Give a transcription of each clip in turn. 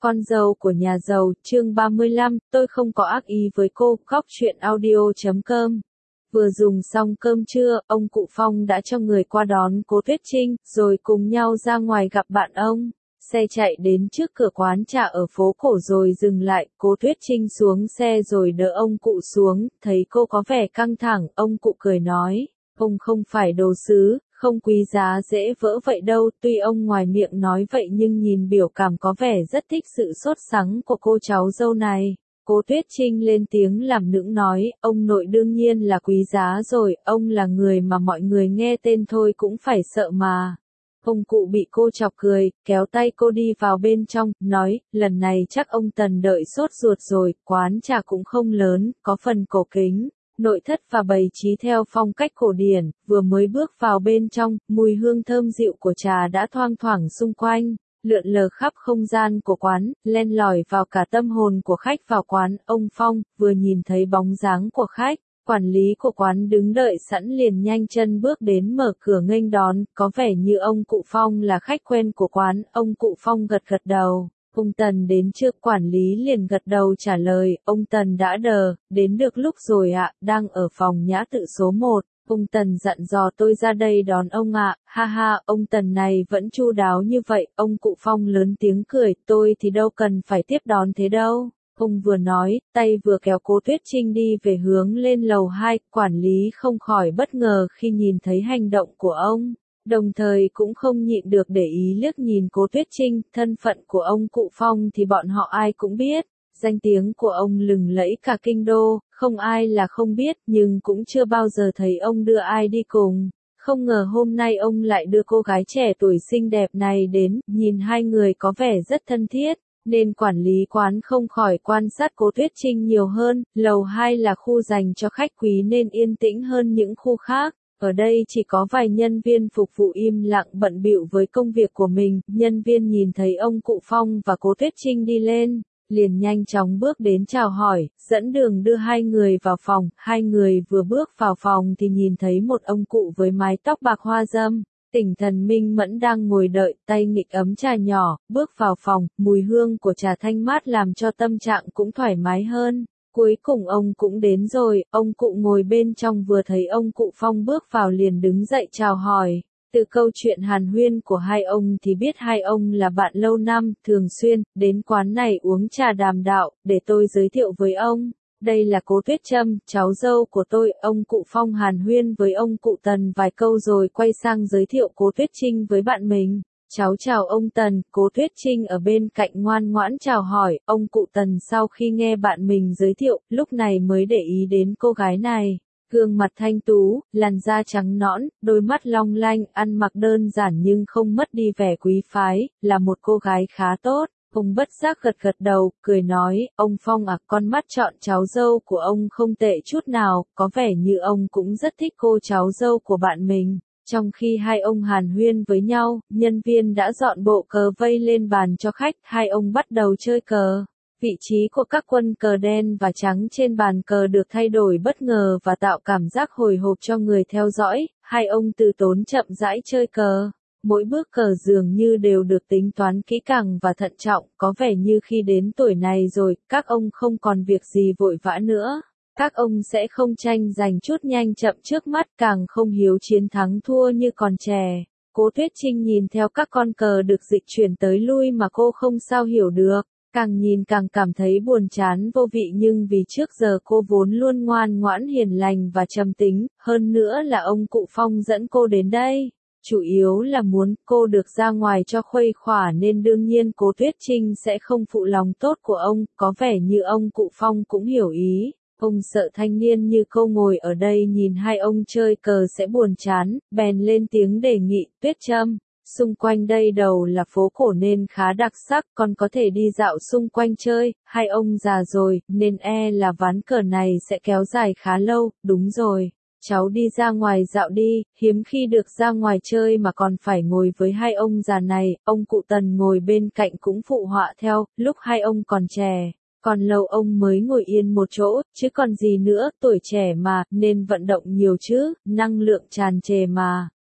Con dâu của nhà giàu, chương 35, tôi không có ác ý với cô, góc chuyện audio.com. Vừa dùng xong cơm trưa, ông cụ Phong đã cho người qua đón cô Tuyết Trinh, rồi cùng nhau ra ngoài gặp bạn ông. Xe chạy đến trước cửa quán trà ở phố cổ rồi dừng lại, cô Tuyết Trinh xuống xe rồi đỡ ông cụ xuống, thấy cô có vẻ căng thẳng, ông cụ cười nói, ông không phải đồ sứ, không quý giá dễ vỡ vậy đâu, tuy ông ngoài miệng nói vậy nhưng nhìn biểu cảm có vẻ rất thích sự sốt sắng của cô cháu dâu này. Cô Tuyết Trinh lên tiếng làm nũng nói, ông nội đương nhiên là quý giá rồi, ông là người mà mọi người nghe tên thôi cũng phải sợ mà. Ông cụ bị cô chọc cười, kéo tay cô đi vào bên trong, nói, lần này chắc ông Tần đợi sốt ruột rồi, quán trà cũng không lớn, có phần cổ kính. Nội thất và bày trí theo phong cách cổ điển, vừa mới bước vào bên trong, mùi hương thơm dịu của trà đã thoang thoảng xung quanh, lượn lờ khắp không gian của quán, len lỏi vào cả tâm hồn của khách vào quán. Ông Phong vừa nhìn thấy bóng dáng của khách, quản lý của quán đứng đợi sẵn liền nhanh chân bước đến mở cửa nghênh đón, có vẻ như ông cụ Phong là khách quen của quán. Ông cụ Phong gật gật đầu. Ông Tần đến trước, quản lý liền gật đầu trả lời, ông Tần đã đến được lúc rồi ạ, đang ở phòng nhã tự số 1. Ông Tần dặn dò tôi ra đây đón ông ạ, ha ha, ông Tần này vẫn chu đáo như vậy. Ông cụ Phong lớn tiếng cười, tôi thì đâu cần phải tiếp đón thế đâu. Ông vừa nói, tay vừa kéo cô Tuyết Trinh đi về hướng lên lầu 2, quản lý không khỏi bất ngờ khi nhìn thấy hành động của ông. Đồng thời cũng không nhịn được để ý liếc nhìn cô Tuyết Trinh, thân phận của ông cụ Phong thì bọn họ ai cũng biết, danh tiếng của ông lừng lẫy cả kinh đô, không ai là không biết, nhưng cũng chưa bao giờ thấy ông đưa ai đi cùng. Không ngờ hôm nay ông lại đưa cô gái trẻ tuổi xinh đẹp này đến, nhìn hai người có vẻ rất thân thiết, nên quản lý quán không khỏi quan sát cô Tuyết Trinh nhiều hơn. Lầu 2 là khu dành cho khách quý nên yên tĩnh hơn những khu khác. Ở đây chỉ có vài nhân viên phục vụ im lặng bận bịu với công việc của mình. Nhân viên nhìn thấy ông cụ Phong và cô Tuyết Trinh đi lên, liền nhanh chóng bước đến chào hỏi, dẫn đường đưa hai người vào phòng. Hai người vừa bước vào phòng thì nhìn thấy một ông cụ với mái tóc bạc hoa râm, tỉnh thần minh mẫn đang ngồi đợi, tay nghịch ấm trà nhỏ. Bước vào phòng, mùi hương của trà thanh mát làm cho tâm trạng cũng thoải mái hơn. Cuối cùng ông cũng đến rồi, ông cụ ngồi bên trong vừa thấy ông cụ Phong bước vào liền đứng dậy chào hỏi. Từ câu chuyện hàn huyên của hai ông thì biết hai ông là bạn lâu năm, thường xuyên đến quán này uống trà đàm đạo. Để tôi giới thiệu với ông, đây là cô Tuyết Trâm, cháu dâu của tôi. Ông cụ Phong hàn huyên với ông cụ Tần vài câu rồi quay sang giới thiệu cô Tuyết Trinh với bạn mình. Cháu chào ông Tần. Cô Tuyết Trinh ở bên cạnh ngoan ngoãn chào hỏi. Ông cụ Tần sau khi nghe bạn mình giới thiệu, lúc này mới để ý đến cô gái này. Gương mặt thanh tú, làn da trắng nõn, đôi mắt long lanh, ăn mặc đơn giản nhưng không mất đi vẻ quý phái, là một cô gái khá tốt. Ông bất giác gật gật đầu, cười nói, ông Phong à, con mắt chọn cháu dâu của ông không tệ chút nào, có vẻ như ông cũng rất thích cô cháu dâu của bạn mình. Trong khi hai ông hàn huyên với nhau, nhân viên đã dọn bộ cờ vây lên bàn cho khách, hai ông bắt đầu chơi cờ. Vị trí của các quân cờ đen và trắng trên bàn cờ được thay đổi bất ngờ và tạo cảm giác hồi hộp cho người theo dõi. Hai ông từ tốn chậm rãi chơi cờ. Mỗi bước cờ dường như đều được tính toán kỹ càng và thận trọng, có vẻ như khi đến tuổi này rồi, các ông không còn việc gì vội vã nữa. Các ông sẽ không tranh giành chút nhanh chậm trước mắt, càng không hiếu chiến thắng thua như còn trẻ. Cô Tuyết Trinh nhìn theo các con cờ được dịch chuyển tới lui mà cô không sao hiểu được. Càng nhìn càng cảm thấy buồn chán vô vị, nhưng vì trước giờ cô vốn luôn ngoan ngoãn hiền lành và trầm tính, hơn nữa là ông cụ Phong dẫn cô đến đây. Chủ yếu là muốn cô được ra ngoài cho khuây khỏa nên đương nhiên cô Tuyết Trinh sẽ không phụ lòng tốt của ông, có vẻ như ông cụ Phong cũng hiểu ý. Ông sợ thanh niên như cô ngồi ở đây nhìn hai ông chơi cờ sẽ buồn chán, bèn lên tiếng đề nghị, Tuyết Trâm, xung quanh đây đầu là phố cổ nên khá đặc sắc, con có thể đi dạo xung quanh chơi. Hai ông già rồi, nên là ván cờ này sẽ kéo dài khá lâu. Đúng rồi, cháu đi ra ngoài dạo đi, hiếm khi được ra ngoài chơi mà còn phải ngồi với hai ông già này. Ông cụ Tần ngồi bên cạnh cũng phụ họa theo, lúc hai ông còn trẻ, còn lâu ông mới ngồi yên một chỗ, chứ còn gì nữa, tuổi trẻ mà, nên vận động nhiều chứ, năng lượng tràn trề mà.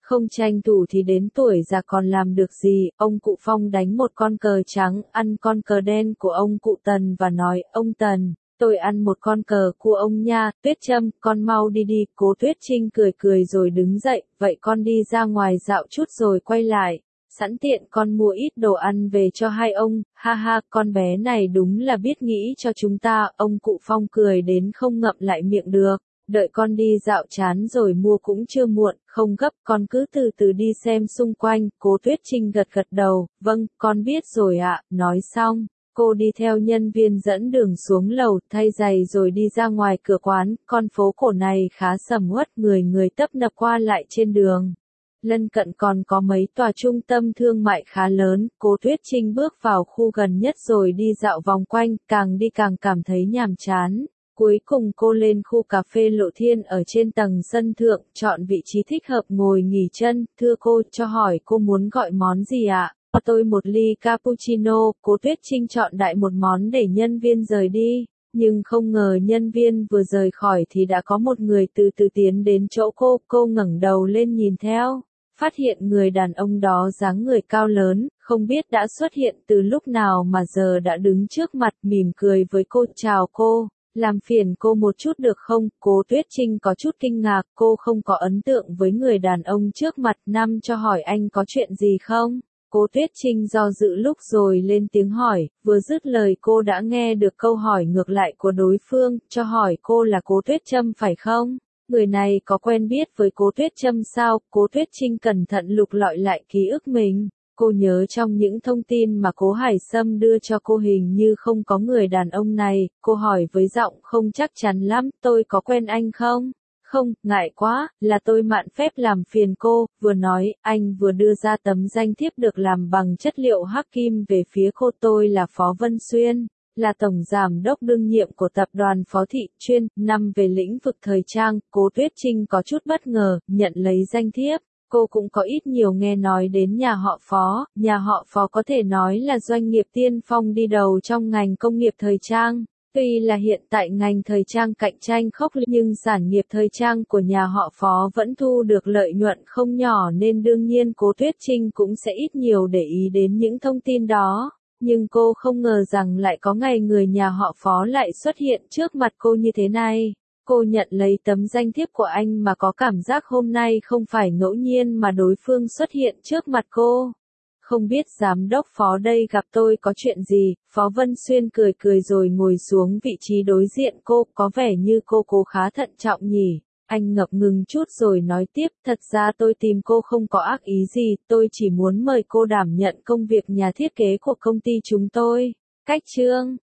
Không tranh thủ thì đến tuổi già còn làm được gì, ông cụ Phong đánh một con cờ trắng, ăn con cờ đen của ông cụ Tần và nói, ông Tần, tôi ăn một con cờ của ông nha, Tuyết Trâm, con mau đi đi, Cố Tuyết Trinh cười cười rồi đứng dậy, vậy con đi ra ngoài dạo chút rồi quay lại, sẵn tiện con mua ít đồ ăn về cho hai ông, ha ha, con bé này đúng là biết nghĩ cho chúng ta, ông cụ Phong cười đến không ngậm lại miệng được. Đợi con đi dạo chán rồi mua cũng chưa muộn, không gấp, con cứ từ từ đi xem xung quanh, Cố Tuyết Trinh gật gật đầu, vâng, con biết rồi ạ, nói xong, cô đi theo nhân viên dẫn đường xuống lầu, thay giày rồi đi ra ngoài cửa quán, con phố cổ này khá sầm uất, người người tấp nập qua lại trên đường. Lân cận còn có mấy tòa trung tâm thương mại khá lớn, Cố Tuyết Trinh bước vào khu gần nhất rồi đi dạo vòng quanh, càng đi càng cảm thấy nhàm chán. Cuối cùng cô lên khu cà phê Lộ Thiên ở trên tầng sân thượng, chọn vị trí thích hợp ngồi nghỉ chân, thưa cô, cho hỏi cô muốn gọi món gì ạ? Cho tôi một ly cappuccino, Cố Tuyết Trinh chọn đại một món để nhân viên rời đi, nhưng không ngờ nhân viên vừa rời khỏi thì đã có một người từ từ tiến đến chỗ cô ngẩng đầu lên nhìn theo. Phát hiện người đàn ông đó dáng người cao lớn, không biết đã xuất hiện từ lúc nào mà giờ đã đứng trước mặt mỉm cười với cô, chào cô. Làm phiền cô một chút được không? Cố Tuyết Trinh có chút kinh ngạc, cô không có ấn tượng với người đàn ông trước mặt, năm cho hỏi anh có chuyện gì không? Cố Tuyết Trinh do dự lúc rồi lên tiếng hỏi, vừa dứt lời cô đã nghe được câu hỏi ngược lại của đối phương, cho hỏi cô là Cố Tuyết Trâm phải không? Người này có quen biết với Cố Tuyết Trâm sao? Cố Tuyết Trinh cẩn thận lục lọi lại ký ức mình. Cô nhớ trong những thông tin mà Cố Hải Sâm đưa cho cô hình như không có người đàn ông này, cô hỏi với giọng không chắc chắn lắm, tôi có quen anh không? Không, ngại quá, là tôi mạn phép làm phiền cô, vừa nói, anh vừa đưa ra tấm danh thiếp được làm bằng chất liệu hắc kim về phía cô, tôi là Phó Vân Xuyên, là Tổng Giám đốc đương nhiệm của tập đoàn Phó Thị, chuyên, năm về lĩnh vực thời trang, Cố Tuyết Trinh có chút bất ngờ, nhận lấy danh thiếp. Cô cũng có ít nhiều nghe nói đến nhà họ Phó có thể nói là doanh nghiệp tiên phong đi đầu trong ngành công nghiệp thời trang. Tuy là hiện tại ngành thời trang cạnh tranh khốc liệt nhưng sản nghiệp thời trang của nhà họ Phó vẫn thu được lợi nhuận không nhỏ nên đương nhiên Cố Tuyết Trinh cũng sẽ ít nhiều để ý đến những thông tin đó. Nhưng cô không ngờ rằng lại có ngày người nhà họ Phó lại xuất hiện trước mặt cô như thế này. Cô nhận lấy tấm danh thiếp của anh mà có cảm giác hôm nay không phải ngẫu nhiên mà đối phương xuất hiện trước mặt cô. Không biết giám đốc Phó đây gặp tôi có chuyện gì, Phó Vân Xuyên cười cười rồi ngồi xuống vị trí đối diện cô, có vẻ như cô khá thận trọng nhỉ. Anh ngập ngừng chút rồi nói tiếp, thật ra tôi tìm cô không có ác ý gì, tôi chỉ muốn mời cô đảm nhận công việc nhà thiết kế của công ty chúng tôi. Cách chương